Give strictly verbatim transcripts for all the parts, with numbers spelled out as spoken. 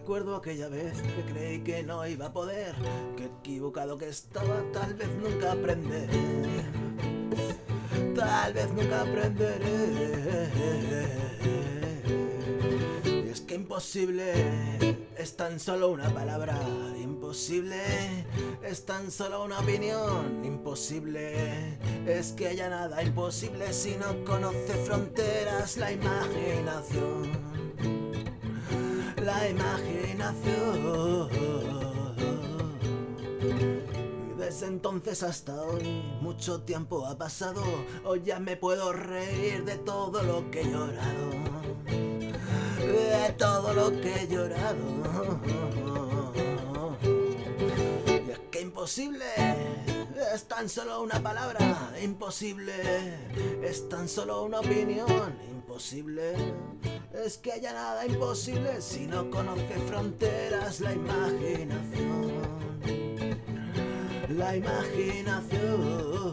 Recuerdo aquella vez que creí que no iba a poder, que equivocado que estaba, tal vez nunca aprenderé, tal vez nunca aprenderé. Y es que imposible es tan solo una palabra, imposible es tan solo una opinión, imposible es que haya nada imposible si no conoce fronteras la imaginación, la imaginación. Y desde entonces hasta hoy mucho tiempo ha pasado, hoy ya me puedo reír de todo lo que he llorado, de todo lo que he llorado. Y es que imposible es tan solo una palabra, imposible es tan solo una opinión, imposible es que haya nada imposible si no conoce fronteras la imaginación, la imaginación.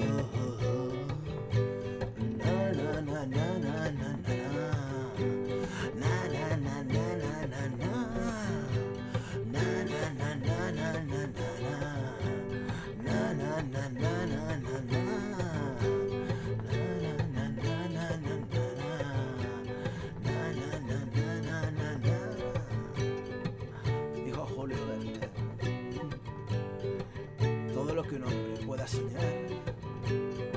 Na, na, na, na, na, na, na. Na, na, na, na, na, na, na. Na, na, na, na, na, na, na, na. Na, na, na, na, na, na, na. Dijo Julio Verne: todo lo que un hombre pueda soñar